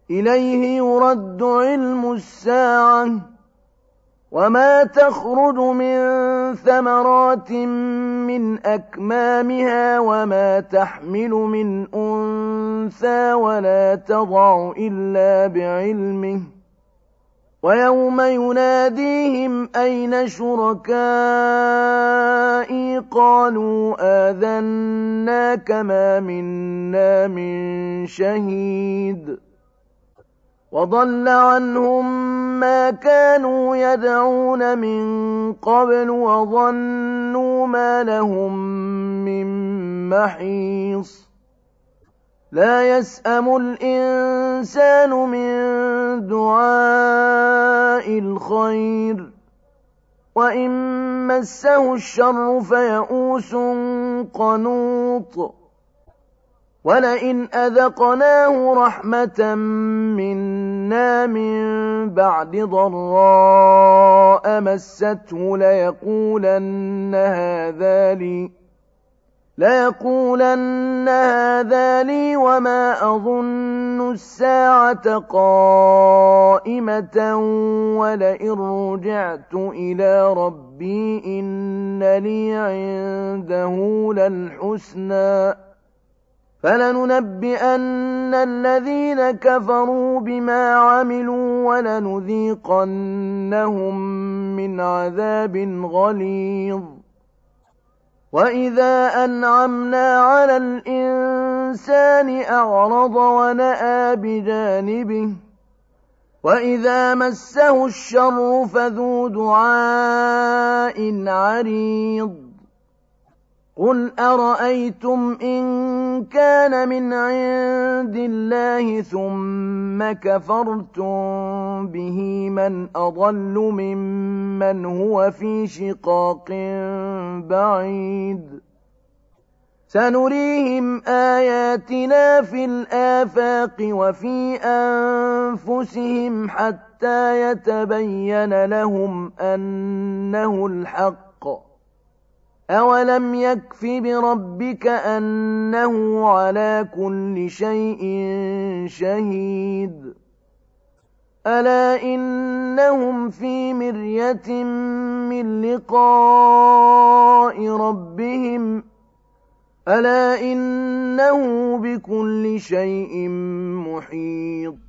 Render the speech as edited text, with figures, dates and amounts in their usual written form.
إليه يرد علم الساعة وما تخرج من ثمرات من أكمامها وما تحمل من أنثى ولا تضع إلا بعلمه ويوم يناديهم أين شركائي قالوا آذناك ما منا من شهيد وضل عنهم ما كانوا يدعون من قبل وظنوا ما لهم من محيص لا يسأم الإنسان من دعاء الخير وإن مسه الشر فيئوس قنوط ولئن أذقناه رحمة منا من بعد ضراء مسته ليقولن هذا لي وما أظن الساعة قائمة ولئن رجعت إلى ربي إن لي عنده للحسنى فلننبئن الذين كفروا بما عملوا ولنذيقنهم من عذاب غليظ وإذا أنعمنا على الإنسان أعرض ونأى بجانبه وإذا مسه الشر فذو دعاء عريض قل أرأيتم إن كان من عند الله ثم كفرتم به من أضل ممن هو في شقاق بعيد سنريهم آياتنا في الآفاق وفي أنفسهم حتى يتبين لهم أنه الحق أولم يكف بربك أنه على كل شيء شهيد ألا إنهم في مرية من لقاء ربهم ألا إنه بكل شيء محيط